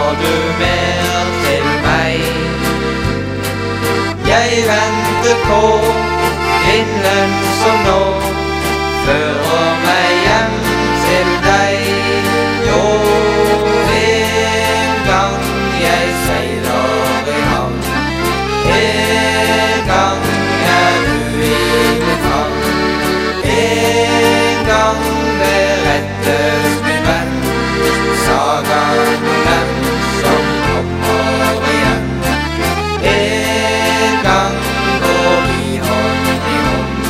Har du mer til meg? Jeg venter på vinden som nå fører meg hjem til deg. Jo, en gang jeg seiler i havn, en gang du i min favn, en gang berettes min venn sagaen om den som kommer igjen. En gang går vi hånd i hånd,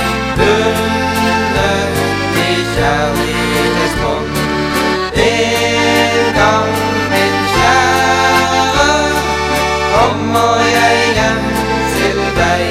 bundet i kjærlighetsbånd. En gang, min kjære, kommer jeg hjem til deg.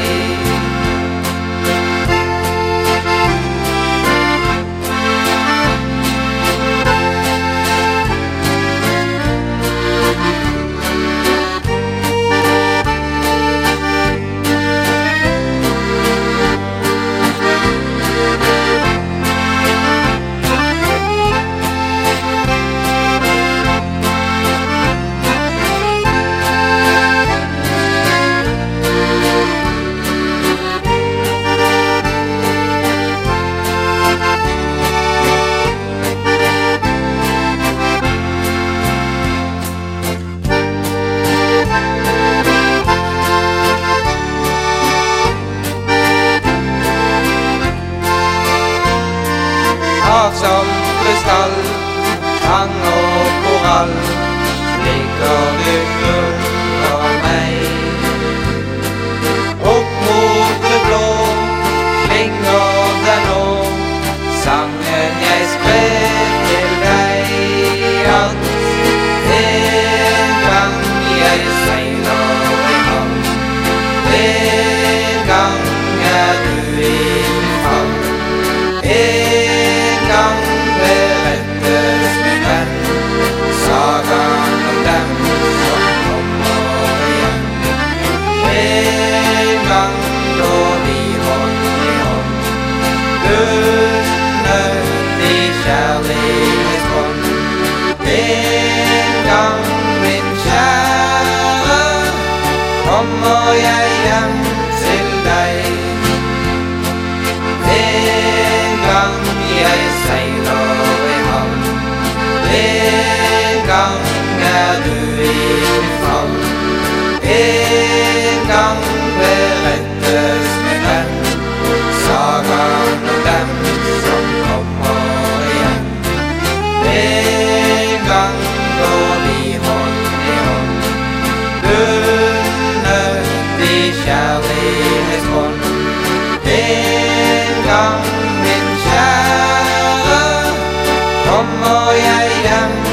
Hav som krystall, tang og korall ligger under meg. Opp mot det blå klinger det nå, sangen jeg skrev til deg. At en gang jeg seiler i havn, en gang du i min favn, en gang berettes min venn sagaen om dem som kommer igjen. En gang går vi hånd i hånd, bundet i kjærlighetsbånd. En gang, min kjære, kommer jeg hjem til deg. En gang jeg seiler i havn, en gang du i min favn, en gang berettes min venn sagaen om dem som kommer igjen. En gang går vi hånd i hånd, bundet i kjærlighetsbånd. En gang, min kjære, kommer jeg hjem